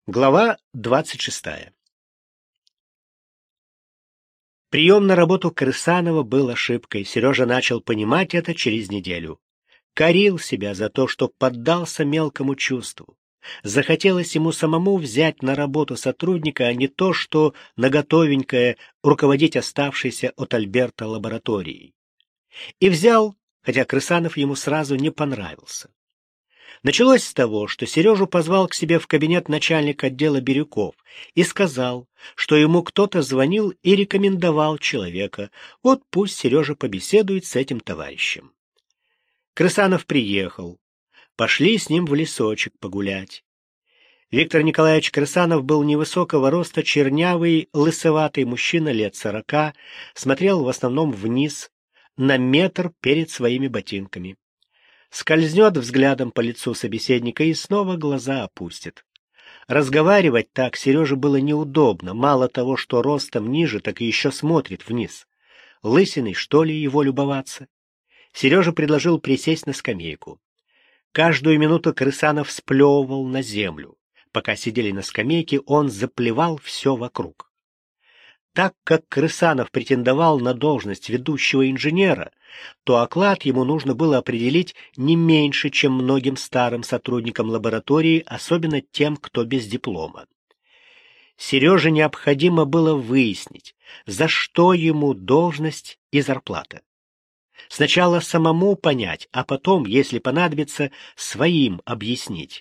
Глава 26. Прием на работу Крысанова был ошибкой. Сережа начал понимать это через неделю. Корил себя за то, что поддался мелкому чувству. Захотелось ему самому взять на работу сотрудника, а не то, что наготовенькое руководить оставшейся от Альберта лабораторией. И взял, хотя Крысанов ему сразу не понравился. Началось с того, что Сережу позвал к себе в кабинет начальник отдела Бирюков и сказал, что ему кто-то звонил и рекомендовал человека. Вот пусть Сережа побеседует с этим товарищем. Крысанов приехал. Пошли с ним в лесочек погулять. Виктор Николаевич Крысанов был невысокого роста, чернявый, лысоватый мужчина лет 40, смотрел в основном вниз, на метр перед своими ботинками. Скользнет взглядом по лицу собеседника и снова глаза опустит. Разговаривать так Сереже было неудобно, мало того, что ростом ниже, так и еще смотрит вниз. Лысиной, что ли, его любоваться? Сережа предложил присесть на скамейку. Каждую минуту Крысанов сплевывал на землю. Пока сидели на скамейке, он заплевал все вокруг. Так как Крысанов претендовал на должность ведущего инженера, то оклад ему нужно было определить не меньше, чем многим старым сотрудникам лаборатории, особенно тем, кто без диплома. Сереже необходимо было выяснить, за что ему должность и зарплата. Сначала самому понять, а потом, если понадобится, своим объяснить.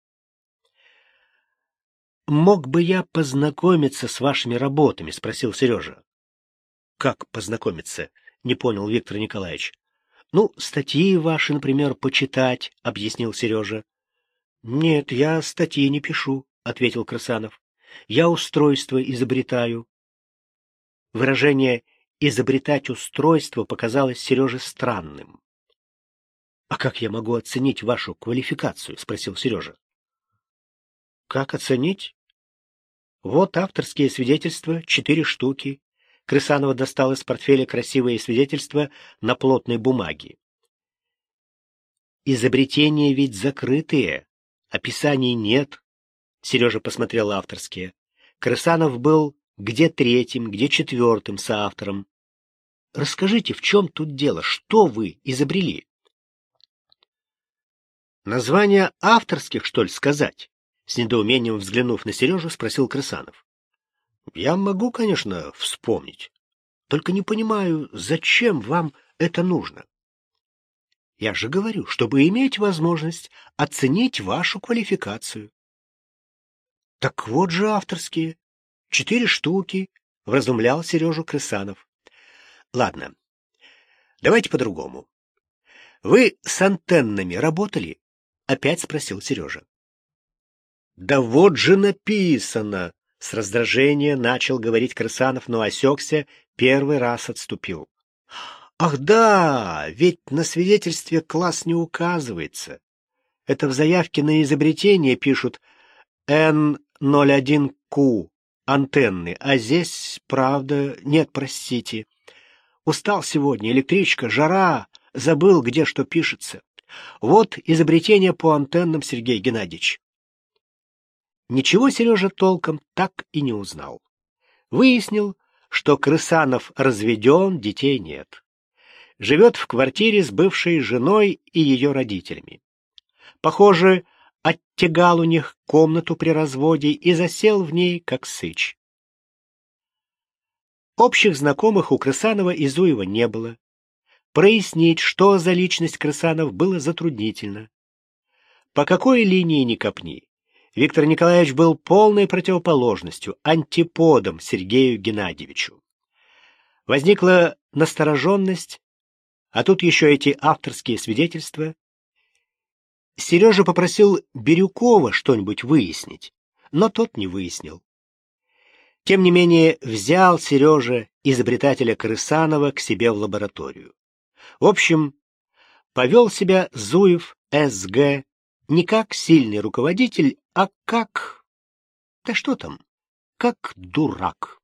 «Мог бы я познакомиться с вашими работами?» — спросил Сережа. «Как познакомиться?» — не понял Виктор Николаевич. «Ну, статьи ваши, например, почитать», — объяснил Сережа. «Нет, я статьи не пишу», — ответил Крысанов. «Я устройство изобретаю». Выражение «изобретать устройство» показалось Сереже странным. «А как я могу оценить вашу квалификацию?» — спросил Сережа. «Как оценить?» «Вот авторские свидетельства, 4 штуки». Крысанова достал из портфеля красивые свидетельства на плотной бумаге. «Изобретения ведь закрытые, описаний нет», — Сережа посмотрел авторские. Крысанов был где 3-м, где 4-м соавтором. «Расскажите, в чем тут дело? Что вы изобрели?» «Название авторских, что ли, сказать?» С недоумением взглянув на Сережу, спросил Крысанов. «Я могу, конечно, вспомнить. Только не понимаю, зачем вам это нужно?» «Я же говорю, чтобы иметь возможность оценить вашу квалификацию». «Так вот же авторские. 4 штуки», — вразумлял Сережу Крысанов. «Ладно, давайте по-другому. Вы с антеннами работали?» — опять спросил Сережа. «Да вот же написано!» — с раздражения начал говорить Крысанов, но осекся, первый раз отступил. «Ах да, ведь на свидетельстве класс не указывается. Это в заявке на изобретение пишут N01Q, антенны, а здесь, правда, нет, простите. Устал сегодня, электричка, жара, забыл, где что пишется. Вот изобретение по антеннам, Сергей Геннадьевич». Ничего Сережа толком так и не узнал. Выяснил, что Крысанов разведен, детей нет. Живет в квартире с бывшей женой и ее родителями. Похоже, оттягал у них комнату при разводе и засел в ней, как сыч. Общих знакомых у Крысанова и Зуева не было. Прояснить, что за личность Крысанов, было затруднительно. По какой линии ни копни, Виктор Николаевич был полной противоположностью, антиподом Сергею Геннадьевичу. Возникла настороженность, а тут еще эти авторские свидетельства. Сережа попросил Бирюкова что-нибудь выяснить, но тот не выяснил. Тем не менее, взял Сережа изобретателя Крысанова к себе в лабораторию. В общем, повел себя Зуев С.Г. не как сильный руководитель, а как... Да что там? Как дурак.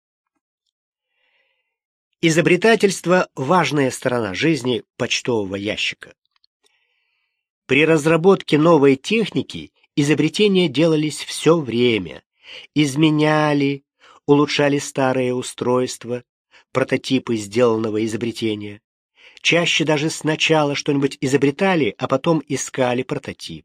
Изобретательство — важная сторона жизни почтового ящика. При разработке новой техники изобретения делались все время. Изменяли, улучшали старые устройства, прототипы сделанного изобретения. Чаще даже сначала что-нибудь изобретали, а потом искали прототип.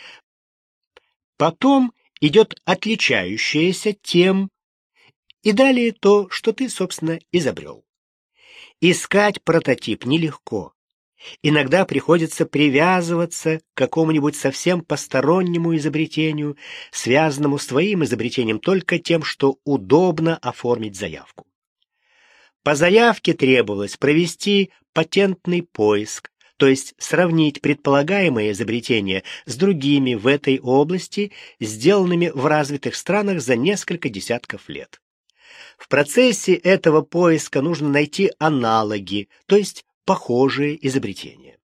Потом идет отличающееся тем, и далее то, что ты, собственно, изобрел. Искать прототип нелегко. Иногда приходится привязываться к какому-нибудь совсем постороннему изобретению, связанному с твоим изобретением только тем, что удобно оформить заявку. По заявке требовалось провести патентный поиск, то есть сравнить предполагаемое изобретение с другими в этой области, сделанными в развитых странах за несколько десятков лет. В процессе этого поиска нужно найти аналоги, то есть похожие изобретения.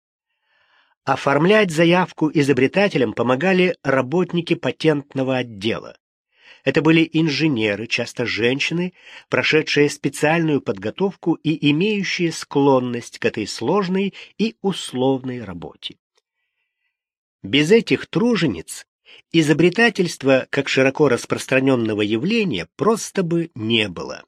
Оформлять заявку изобретателям помогали работники патентного отдела. Это были инженеры, часто женщины, прошедшие специальную подготовку и имеющие склонность к этой сложной и условной работе. Без этих тружениц изобретательства, как широко распространенного явления, просто бы не было.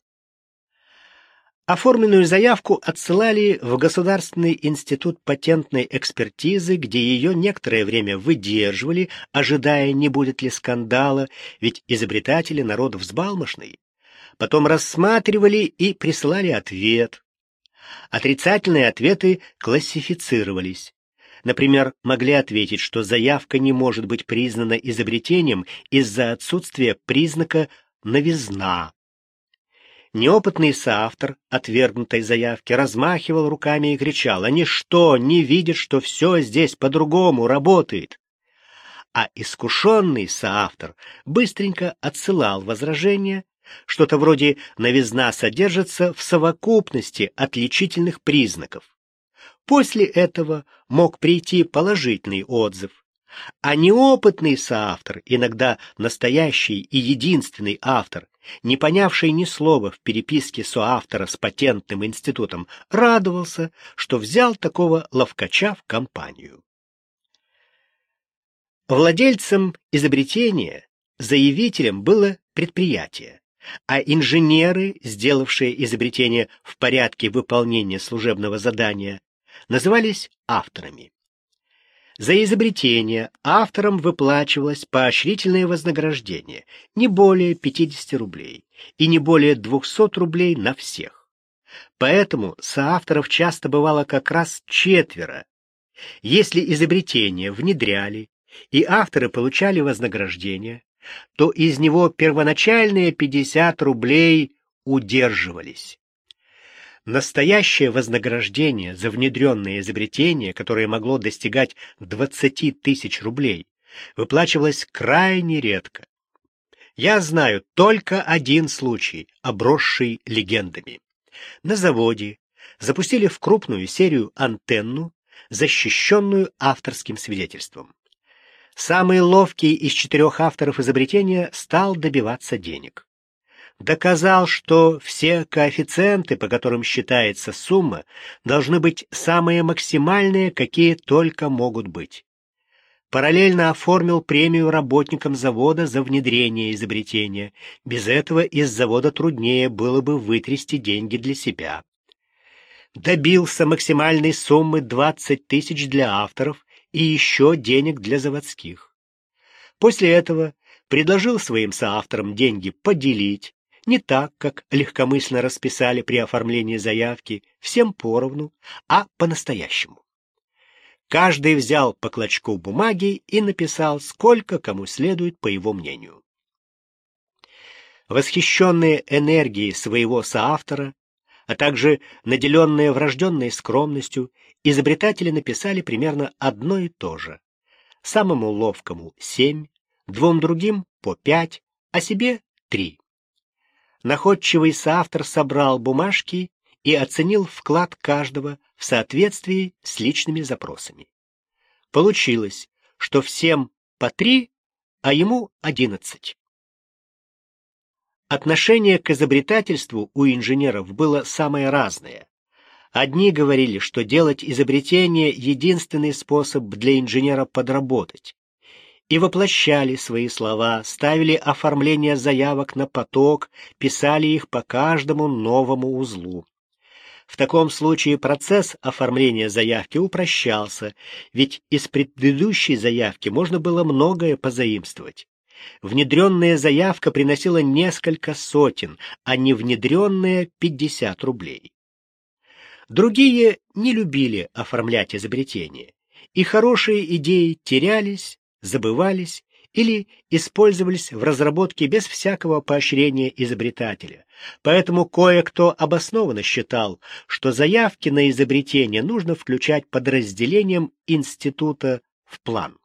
Оформленную заявку отсылали в Государственный институт патентной экспертизы, где ее некоторое время выдерживали, ожидая, не будет ли скандала, ведь изобретатели народ взбалмошный. Потом рассматривали и присылали ответ. Отрицательные ответы классифицировались. Например, могли ответить, что заявка не может быть признана изобретением из-за отсутствия признака «новизна». Неопытный соавтор отвергнутой заявки размахивал руками и кричал: «Они что, не видят, что все здесь по-другому работает?» А искушенный соавтор быстренько отсылал возражения, что-то вроде «новизна содержится в совокупности отличительных признаков». После этого мог прийти положительный отзыв, а неопытный соавтор, иногда настоящий и единственный автор, не понявший ни слова в переписке соавтора с патентным институтом, радовался, что взял такого ловкача в компанию. Владельцем изобретения, заявителем было предприятие, а инженеры, сделавшие изобретение в порядке выполнения служебного задания, назывались авторами. За изобретение авторам выплачивалось поощрительное вознаграждение не более 50 рублей и не более 200 рублей на всех. Поэтому соавторов часто бывало как раз 4. Если изобретение внедряли и авторы получали вознаграждение, то из него первоначальные 50 рублей удерживались. Настоящее вознаграждение за внедренное изобретение, которое могло достигать 20 тысяч рублей, выплачивалось крайне редко. Я знаю только один случай, обросший легендами. На заводе запустили в крупную серию антенну, защищенную авторским свидетельством. Самый ловкий из 4 авторов изобретения стал добиваться денег. Доказал, что все коэффициенты, по которым считается сумма, должны быть самые максимальные, какие только могут быть. Параллельно оформил премию работникам завода за внедрение изобретения. Без этого из завода труднее было бы вытрясти деньги для себя. Добился максимальной суммы 20 тысяч для авторов и еще денег для заводских. После этого предложил своим соавторам деньги поделить, не так, как легкомысленно расписали при оформлении заявки, всем поровну, а по-настоящему. Каждый взял по клочку бумаги и написал, сколько кому следует, по его мнению. Восхищенные энергией своего соавтора, а также наделенные врожденной скромностью, изобретатели написали примерно одно и то же. Самому ловкому 7, 2 другим по 5, а себе 3. Находчивый соавтор собрал бумажки и оценил вклад каждого в соответствии с личными запросами. Получилось, что всем по 3, а ему 11. Отношение к изобретательству у инженеров было самое разное. Одни говорили, что делать изобретение — единственный способ для инженера подработать. и воплощали свои слова, ставили оформление заявок на поток, писали их по каждому новому узлу. В таком случае процесс оформления заявки упрощался, ведь из предыдущей заявки можно было многое позаимствовать. Внедренная заявка приносила несколько сотен, а невнедренная — 50 рублей. Другие не любили оформлять изобретения, и хорошие идеи терялись, забывались или использовались в разработке без всякого поощрения изобретателя. Поэтому кое-кто обоснованно считал, что заявки на изобретение нужно включать подразделением института в план.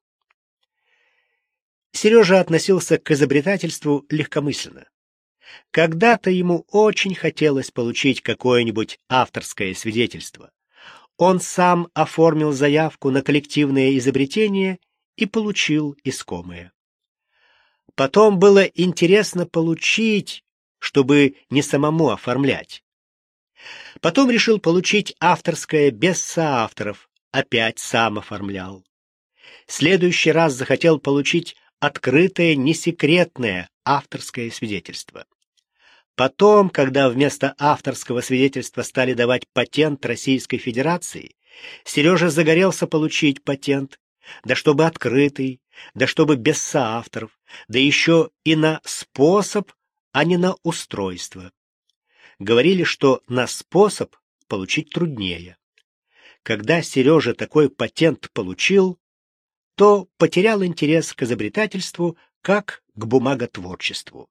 Сережа относился к изобретательству легкомысленно. Когда-то ему очень хотелось получить какое-нибудь авторское свидетельство. Он сам оформил заявку на коллективное изобретение и получил искомое. Потом было интересно получить, чтобы не самому оформлять. Потом решил получить авторское без соавторов, опять сам оформлял. Следующий раз захотел получить открытое, несекретное авторское свидетельство. Потом, когда вместо авторского свидетельства стали давать патент Российской Федерации, Сережа загорелся получить патент, да чтобы открытый, да чтобы без соавторов, да еще и на способ, а не на устройство. Говорили, что на способ получить труднее. Когда Сережа такой патент получил, то потерял интерес к изобретательству как к бумаготворчеству.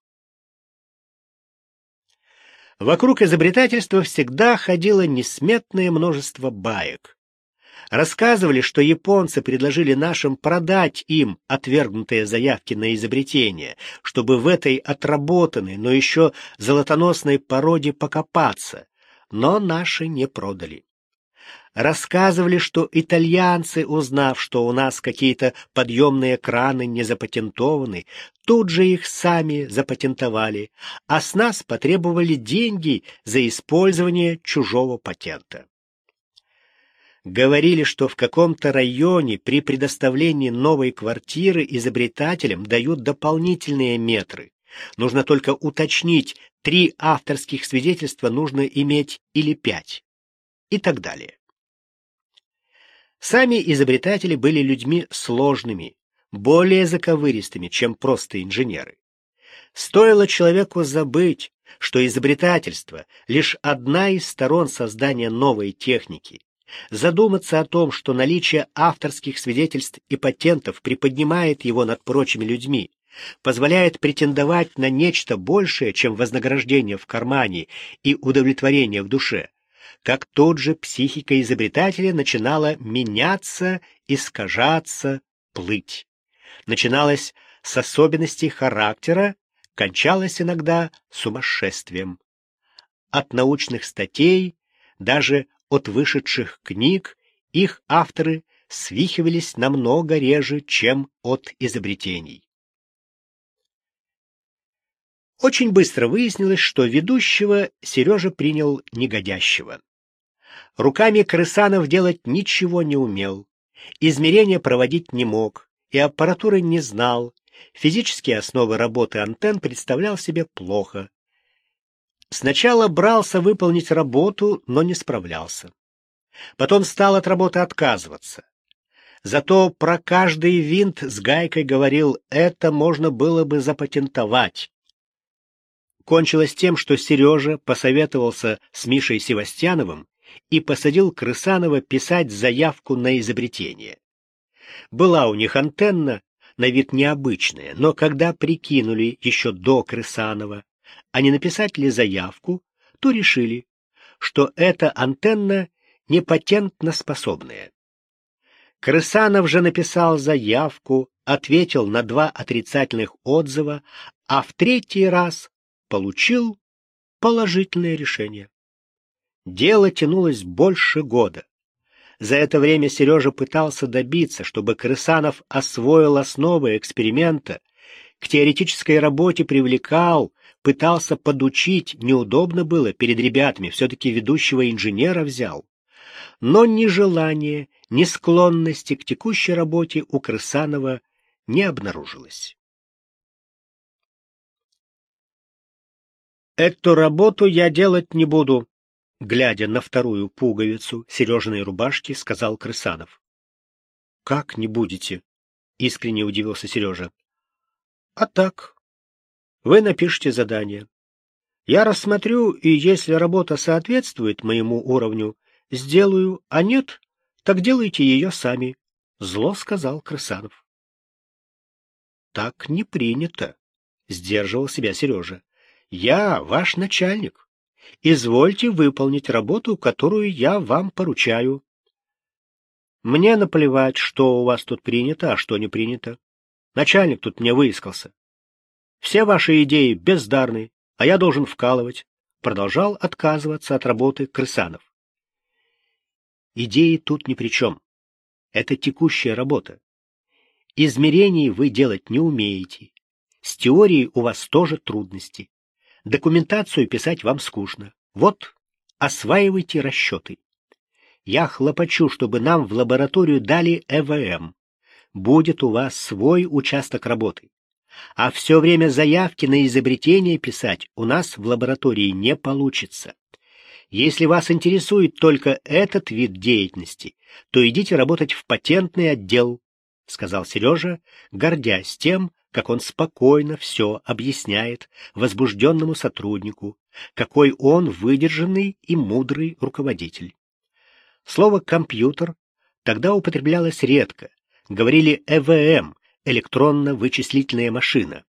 Вокруг изобретательства всегда ходило несметное множество баек. Рассказывали, что японцы предложили нашим продать им отвергнутые заявки на изобретение, чтобы в этой отработанной, но еще золотоносной породе покопаться, но наши не продали. Рассказывали, что итальянцы, узнав, что у нас какие-то подъемные краны не запатентованы, тут же их сами запатентовали, а с нас потребовали деньги за использование чужого патента. Говорили, что в каком-то районе при предоставлении новой квартиры изобретателям дают дополнительные метры. Нужно только уточнить, 3 авторских свидетельства нужно иметь или 5. И так далее. Сами изобретатели были людьми сложными, более заковыристыми, чем просто инженеры. Стоило человеку забыть, что изобретательство — лишь одна из сторон создания новой техники, задуматься о том, что наличие авторских свидетельств и патентов приподнимает его над прочими людьми, позволяет претендовать на нечто большее, чем вознаграждение в кармане и удовлетворение в душе, как тут же психика изобретателя начинала меняться, искажаться, плыть. Начиналась с особенностей характера, кончалась иногда сумасшествием. От научных статей, даже от вышедших книг, их авторы свихивались намного реже, чем от изобретений. Очень быстро выяснилось, что ведущего Сережа принял негодящего. Руками Крысанов делать ничего не умел, измерения проводить не мог и аппаратуры не знал, физические основы работы антенн представлял себе плохо. Сначала брался выполнить работу, но не справлялся. Потом стал от работы отказываться. Зато про каждый винт с гайкой говорил, это можно было бы запатентовать. Кончилось тем, что Сережа посоветовался с Мишей Севастьяновым и посадил Крысанова писать заявку на изобретение. Была у них антенна, на вид необычная, но когда прикинули еще до Крысанова, а не написать ли заявку, то решили, что эта антенна не патентноспособная. Крысанов же написал заявку, ответил на 2 отрицательных отзыва, а в 3-й раз получил положительное решение. Дело тянулось больше года. За это время Сережа пытался добиться, чтобы Крысанов освоил основы эксперимента, к теоретической работе привлекал, пытался подучить, неудобно было перед ребятами, все-таки ведущего инженера взял. Но ни желания, ни склонности к текущей работе у Крысанова не обнаружилось. «Эту работу я делать не буду», — глядя на вторую пуговицу Сережиной рубашки, сказал Крысанов. «Как не будете?» — искренне удивился Сережа. «А так. Вы напишите задание. Я рассмотрю, и если работа соответствует моему уровню, сделаю, а нет, так делайте ее сами», — зло сказал Крысанов. «Так не принято», — сдерживал себя Сережа. «Я ваш начальник. Извольте выполнить работу, которую я вам поручаю. Мне наплевать, что у вас тут принято, а что не принято. Начальник тут мне выискался. Все ваши идеи бездарны, а я должен вкалывать», — продолжал отказываться от работы Крысанов. «Идеи тут ни при чем. Это текущая работа. Измерений вы делать не умеете. С теорией у вас тоже трудности. Документацию писать вам скучно. Вот, осваивайте расчеты. Я хлопочу, чтобы нам в лабораторию дали ЭВМ. Будет у вас свой участок работы. А все время заявки на изобретение писать у нас в лаборатории не получится. Если вас интересует только этот вид деятельности, то идите работать в патентный отдел», — сказал Сережа, гордясь тем, как он спокойно все объясняет возбужденному сотруднику, какой он выдержанный и мудрый руководитель. Слово «компьютер» тогда употреблялось редко, говорили ЭВМ, электронно-вычислительная машина.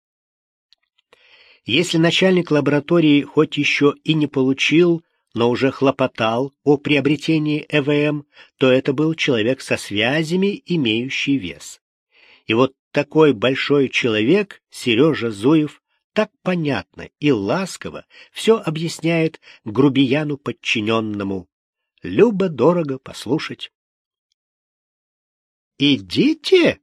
Если начальник лаборатории хоть еще и не получил, но уже хлопотал о приобретении ЭВМ, то это был человек со связями, имеющий вес. И вот такой большой человек, Сережа Зуев, так понятно и ласково все объясняет грубияну подчиненному. Любо-дорого послушать. «Идите!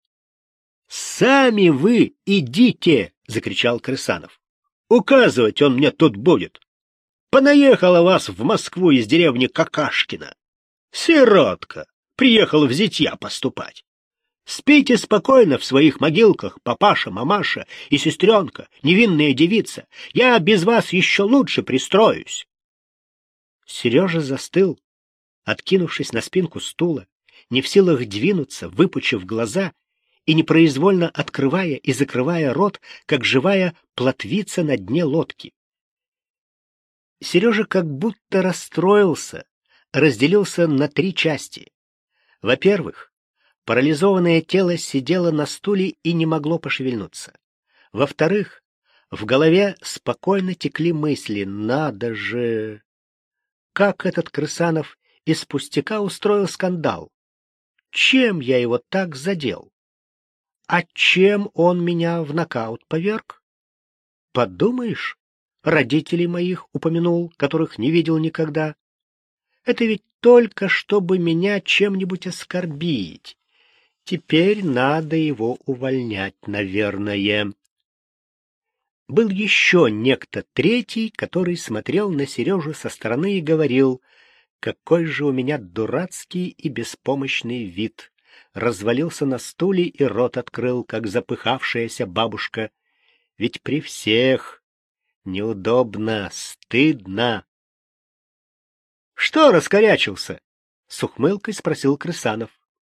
Сами вы идите!» — закричал Крысанов. «Указывать он мне тут будет. Понаехала вас в Москву из деревни Какашкина. Сиротка, приехал в зятья поступать. Спите спокойно в своих могилках, папаша, мамаша и сестренка, невинная девица. Я без вас еще лучше пристроюсь». Сережа застыл, откинувшись на спинку стула, не в силах двинуться, выпучив глаза и непроизвольно открывая и закрывая рот, как живая плотвица на дне лодки. Сережа как будто расстроился, разделился на три части. Во-первых, парализованное тело сидело на стуле и не могло пошевельнуться. Во-вторых, в голове спокойно текли мысли: надо же! Как этот Крысанов из пустяка устроил скандал? Чем я его так задел? А чем он меня в нокаут поверг? Подумаешь, родителей моих упомянул, которых не видел никогда. Это ведь только чтобы меня чем-нибудь оскорбить. Теперь надо его увольнять, наверное. Был еще некто третий, который смотрел на Сережу со стороны и говорил: «Какой же у меня дурацкий и беспомощный вид!» Развалился на стуле и рот открыл, как запыхавшаяся бабушка. «Ведь при всех неудобно, стыдно». «Что раскорячился?» — с ухмылкой спросил Крысанов.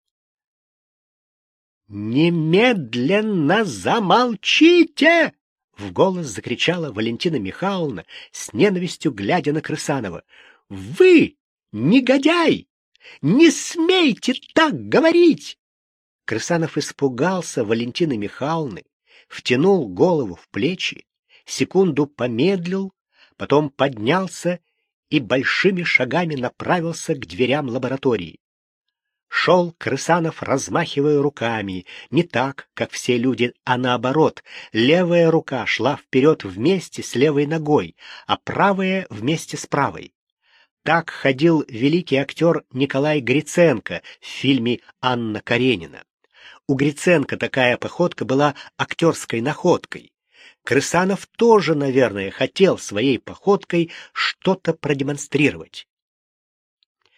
«Немедленно замолчите!» — в голос закричала Валентина Михайловна, с ненавистью глядя на Крысанова. «Вы, негодяй! Не смейте так говорить!» Крысанов испугался Валентины Михайловны, втянул голову в плечи, секунду помедлил, потом поднялся и большими шагами направился к дверям лаборатории. Шел Крысанов, размахивая руками, не так, как все люди, а наоборот. Левая рука шла вперед вместе с левой ногой, а правая вместе с правой. Так ходил великий актер Николай Гриценко в фильме «Анна Каренина». У Гриценко такая походка была актерской находкой. Крысанов тоже, наверное, хотел своей походкой что-то продемонстрировать.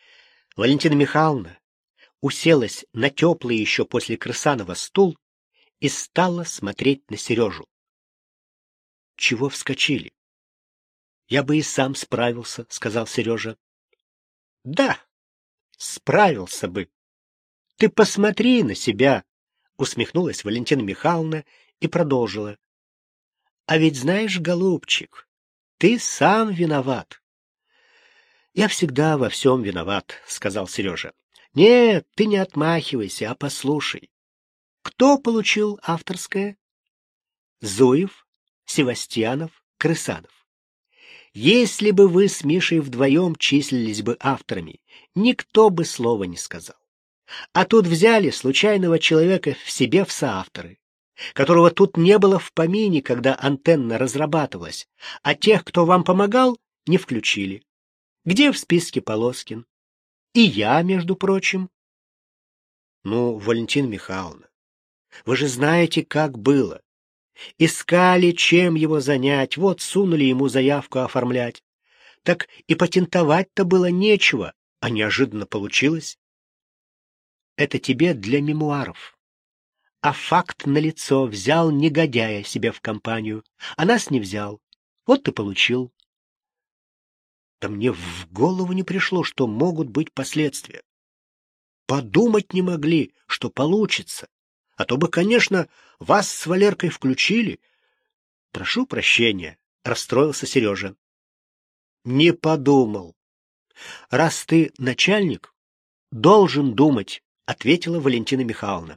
Валентина Михайловна уселась на теплый еще после Крысанова стул и стала смотреть на Сережу. Чего вскочили? Я бы и сам справился, сказал Сережа. Да, справился бы. Ты посмотри на себя, усмехнулась Валентина Михайловна и продолжила. А ведь знаешь, голубчик, ты сам виноват. Я всегда во всем виноват, сказал Сережа. Нет, ты не отмахивайся, а послушай. Кто получил авторское? Зуев, Севастьянов, Крысанов. Если бы вы с Мишей вдвоем числились бы авторами, никто бы слова не сказал. А тут взяли случайного человека в себе в соавторы, которого тут не было в помине, когда антенна разрабатывалась, а тех, кто вам помогал, не включили. Где в списке Полоскин? И я, между прочим. Ну, Валентина Михайловна, вы же знаете, как было. Искали, чем его занять, вот сунули ему заявку оформлять. Так и патентовать-то было нечего, а неожиданно получилось. Это тебе для мемуаров. А факт налицо, взял негодяя себе в компанию, а нас не взял. Вот ты получил. Да мне в голову не пришло, что могут быть последствия. Подумать не могли, что получится. А то бы, конечно, вас с Валеркой включили. Прошу прощения, расстроился Сережа. Не подумал. Раз ты начальник, должен думать, ответила Валентина Михайловна.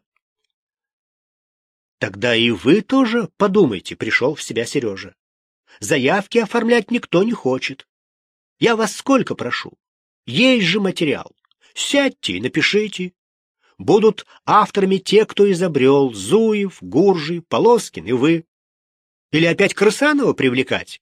Тогда и вы тоже подумайте, пришел в себя Сережа. Заявки оформлять никто не хочет. Я вас сколько прошу? Есть же материал. Сядьте и напишите. Будут авторами те, кто изобрел: Зуев, Гуржий, Полоскин и вы. Или опять Крысанова привлекать?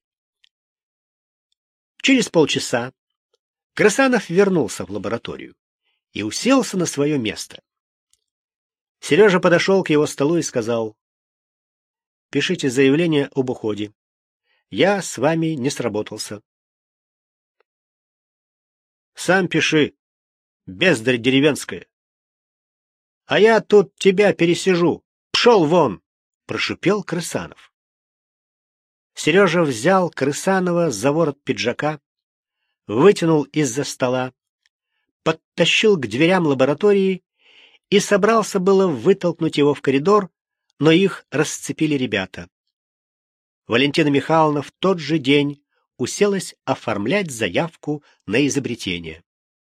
Через полчаса Крысанов вернулся в лабораторию и уселся на свое место. Сережа подошел к его столу и сказал: «Пишите заявление об уходе. Я с вами не сработался». «Сам пиши, бездарь деревенская». «А я тут тебя пересижу. Пшел вон!» — прошипел Крысанов. Сережа взял Крысанова за ворот пиджака, вытянул из-за стола, подтащил к дверям лаборатории и собрался было вытолкнуть его в коридор, но их расцепили ребята. Валентина Михайловна в тот же день уселась оформлять заявку на изобретение.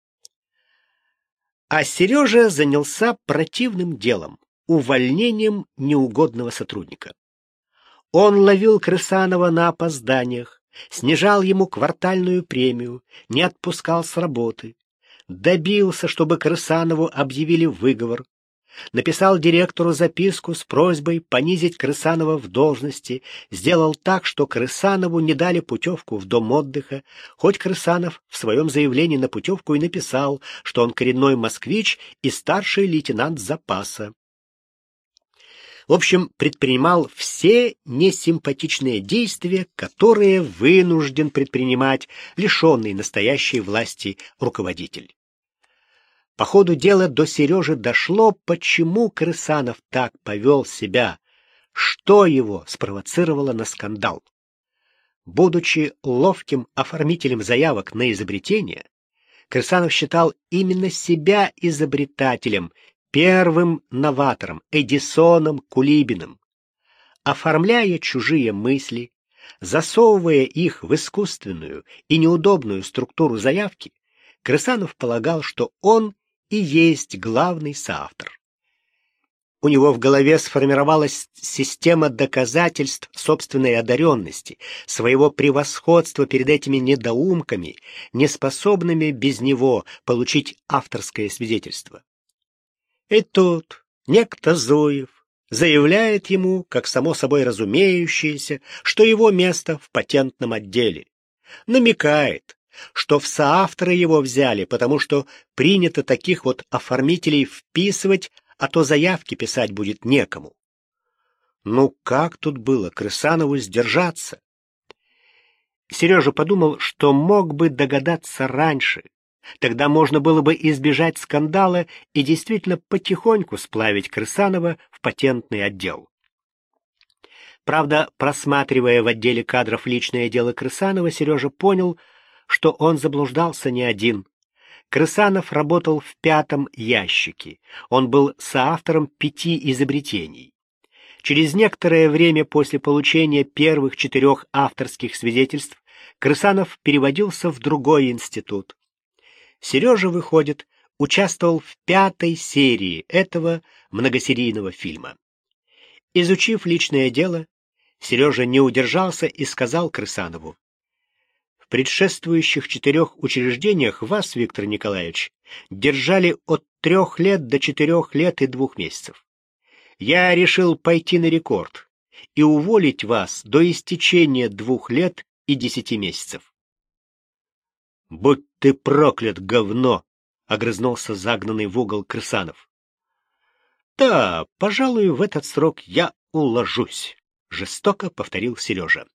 А Сережа занялся противным делом — увольнением неугодного сотрудника. Он ловил Крысанова на опозданиях, снижал ему квартальную премию, не отпускал с работы, добился, чтобы Крысанову объявили выговор, написал директору записку с просьбой понизить Крысанова в должности, сделал так, что Крысанову не дали путевку в дом отдыха, хоть Крысанов в своем заявлении на путевку и написал, что он коренной москвич и старший лейтенант запаса. В общем, предпринимал все несимпатичные действия, которые вынужден предпринимать лишенный настоящей власти руководитель. По ходу дела до Сережи дошло, почему Крысанов так повел себя, что его спровоцировало на скандал. Будучи ловким оформителем заявок на изобретение, Крысанов считал именно себя изобретателем, первым новатором, Эдисоном Кулибиным. Оформляя чужие мысли, засовывая их в искусственную и неудобную структуру заявки, Крысанов полагал, что он и есть главный соавтор. У него в голове сформировалась система доказательств собственной одаренности, своего превосходства перед этими недоумками, неспособными без него получить авторское свидетельство. И тут некто Зуев заявляет ему, как само собой разумеющееся, что его место в патентном отделе. Намекает, что в соавторы его взяли, потому что принято таких вот оформителей вписывать, а то заявки писать будет некому. Ну как тут было Крысанову сдержаться? Сережа подумал, что мог бы догадаться раньше, Тогда можно было бы избежать скандала и действительно потихоньку сплавить Крысанова в патентный отдел. Правда, просматривая в отделе кадров личное дело Крысанова, Сережа понял, что он заблуждался не один. Крысанов работал в 5-м ящике. Он был соавтором 5 изобретений. Через некоторое время после получения первых 4 авторских свидетельств Крысанов переводился в другой институт. Сережа, выходит, участвовал в 5-й серии этого многосерийного фильма. Изучив личное дело, Сережа не удержался и сказал Крысанову: «В предшествующих 4 учреждениях вас, Виктор Николаевич, держали от 3 лет до 4 лет и 2 месяцев. Я решил пойти на рекорд и уволить вас до истечения 2 лет и 10 месяцев». «Будь ты проклят, говно!» — огрызнулся загнанный в угол Крысанов. «Да, пожалуй, в этот срок я уложусь», — жестоко повторил Сережа.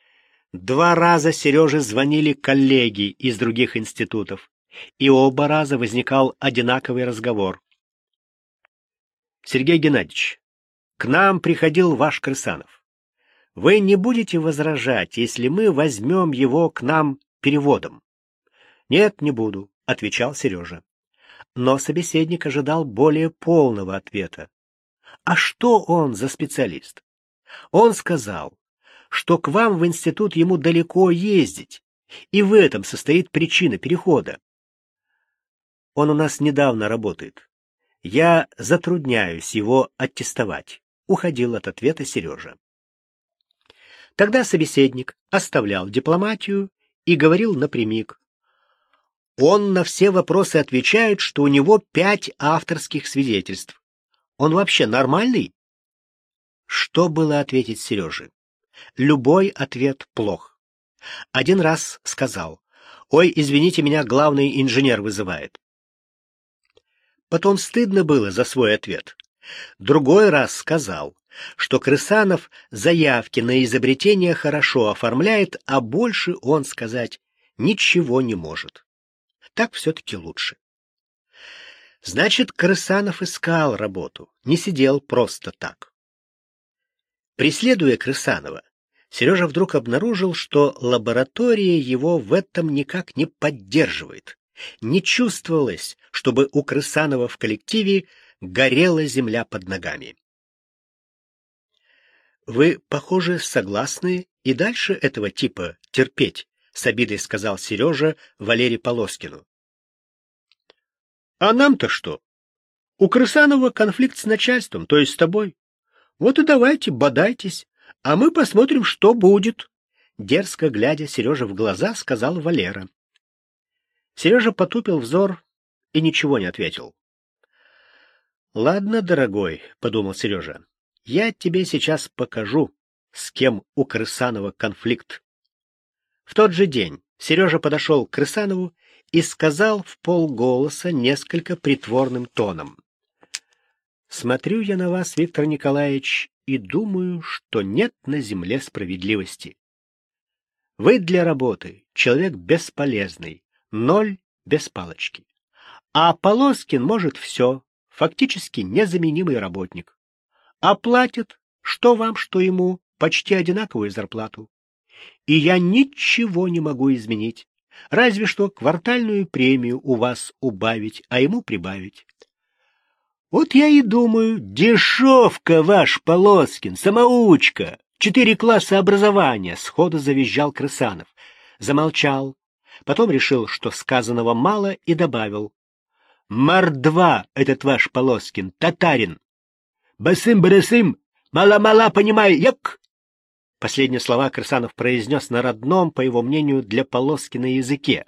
2 раза Сереже звонили коллеги из других институтов, и оба раза возникал одинаковый разговор. «Сергей Геннадьевич, к нам приходил ваш Крысанов. Вы не будете возражать, если мы возьмем его к нам переводом?» «Нет, не буду», — отвечал Сережа. Но собеседник ожидал более полного ответа. А что он за специалист? Он сказал, что к вам в институт ему далеко ездить, и в этом состоит причина перехода. Он у нас недавно работает. Я затрудняюсь его аттестовать, уходил от ответа Сережа. Тогда собеседник оставлял дипломатию и говорил напрямик. Он на все вопросы отвечает, что у него 5 авторских свидетельств. Он вообще нормальный? Что было ответить Сереже? Любой ответ плох. Один раз сказал: «Ой, извините меня, главный инженер вызывает». Потом стыдно было за свой ответ. Другой раз сказал, что Крысанов заявки на изобретение хорошо оформляет, а больше он сказать ничего не может. Так все-таки лучше. Значит, Крысанов искал работу, не сидел просто так. Преследуя Крысанова, Сережа вдруг обнаружил, что лаборатория его в этом никак не поддерживает. Не чувствовалось, чтобы у Крысанова в коллективе горела земля под ногами. «Вы, похоже, согласны и дальше этого типа терпеть», — с обидой сказал Сережа Валерию Полоскину. «А нам-то что? У Крысанова конфликт с начальством, то есть с тобой. Вот и давайте, бодайтесь, а мы посмотрим, что будет», — дерзко глядя Сереже в глаза, сказал Валера. Сережа потупил взор и ничего не ответил. «Ладно, дорогой», — подумал Сережа, — «я тебе сейчас покажу, с кем у Крысанова конфликт». В тот же день Сережа подошел к Крысанову и сказал вполголоса несколько притворным тоном: «Смотрю я на вас, Виктор Николаевич, и думаю, что нет на земле справедливости. Вы для работы человек бесполезный, 0 без палочки. А Полоскин может все, фактически незаменимый работник. А платит, что вам, что ему, почти одинаковую зарплату. И я ничего не могу изменить, разве что квартальную премию у вас убавить, а ему прибавить. Вот я и думаю, дешевка ваш Полоскин, самоучка, 4 класса образования», — сходу завизжал Крысанов. Замолчал, потом решил, что сказанного мало, и добавил: «Мордва этот ваш Полоскин, татарин. Басым-барасым, мала-мала, понимай, як». Последние слова Крысанов произнес на родном, по его мнению, для Полоскина языке.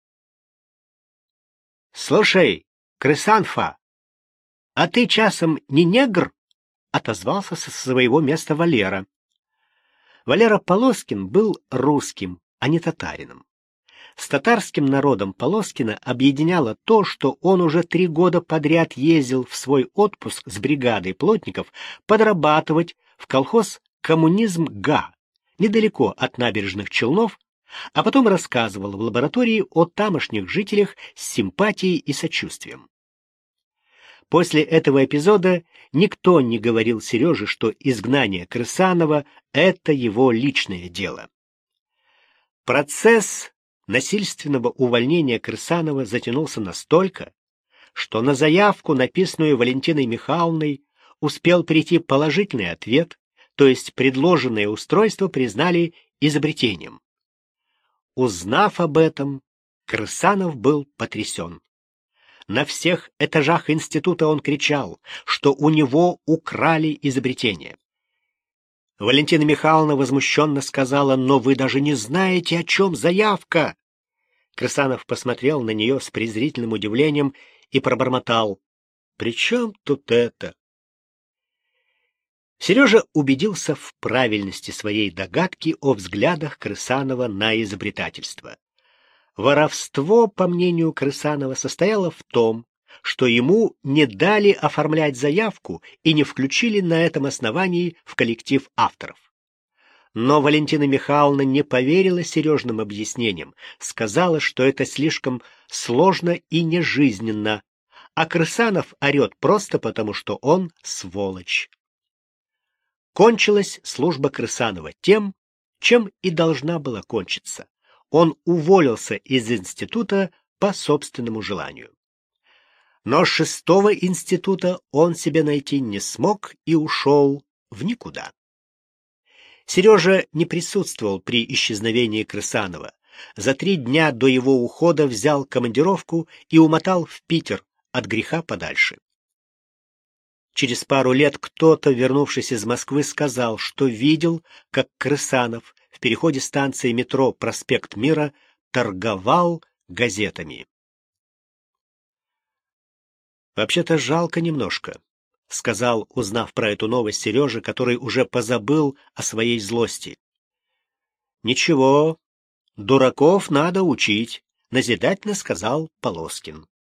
«Слушай, Крысанфа, а ты часом не негр?» — отозвался со своего места Валера. Валера Полоскин был русским, а не татарином. С татарским народом Полоскина объединяло то, что он уже 3 года подряд ездил в свой отпуск с бригадой плотников подрабатывать в колхоз «Коммунизм ГА», недалеко от набережных Челнов, а потом рассказывал в лаборатории о тамошних жителях с симпатией и сочувствием. После этого эпизода никто не говорил Сереже, что изгнание Крысанова — это его личное дело. Процесс насильственного увольнения Крысанова затянулся настолько, что на заявку, написанную Валентиной Михайловной, успел прийти положительный ответ, то есть предложенное устройство признали изобретением. Узнав об этом, Крысанов был потрясен. На всех этажах института он кричал, что у него украли изобретение. Валентина Михайловна возмущенно сказала: «Но вы даже не знаете, о чем заявка». Крысанов посмотрел на нее с презрительным удивлением и пробормотал: «При чем тут это?» Сережа убедился в правильности своей догадки о взглядах Крысанова на изобретательство. Воровство, по мнению Крысанова, состояло в том, что ему не дали оформлять заявку и не включили на этом основании в коллектив авторов. Но Валентина Михайловна не поверила Сережным объяснениям, сказала, что это слишком сложно и нежизненно, а Крысанов орет просто потому, что он сволочь. Кончилась служба Крысанова тем, чем и должна была кончиться. Он уволился из института по собственному желанию. Но шестого института он себе найти не смог и ушел в никуда. Сережа не присутствовал при исчезновении Крысанова. За 3 дня до его ухода взял командировку и умотал в Питер от греха подальше. Через пару лет кто-то, вернувшись из Москвы, сказал, что видел, как Крысанов в переходе станции метро «Проспект Мира» торговал газетами. «Вообще-то жалко немножко», — сказал, узнав про эту новость, Сережа, который уже позабыл о своей злости. «Ничего, дураков надо учить», — назидательно сказал Полоскин.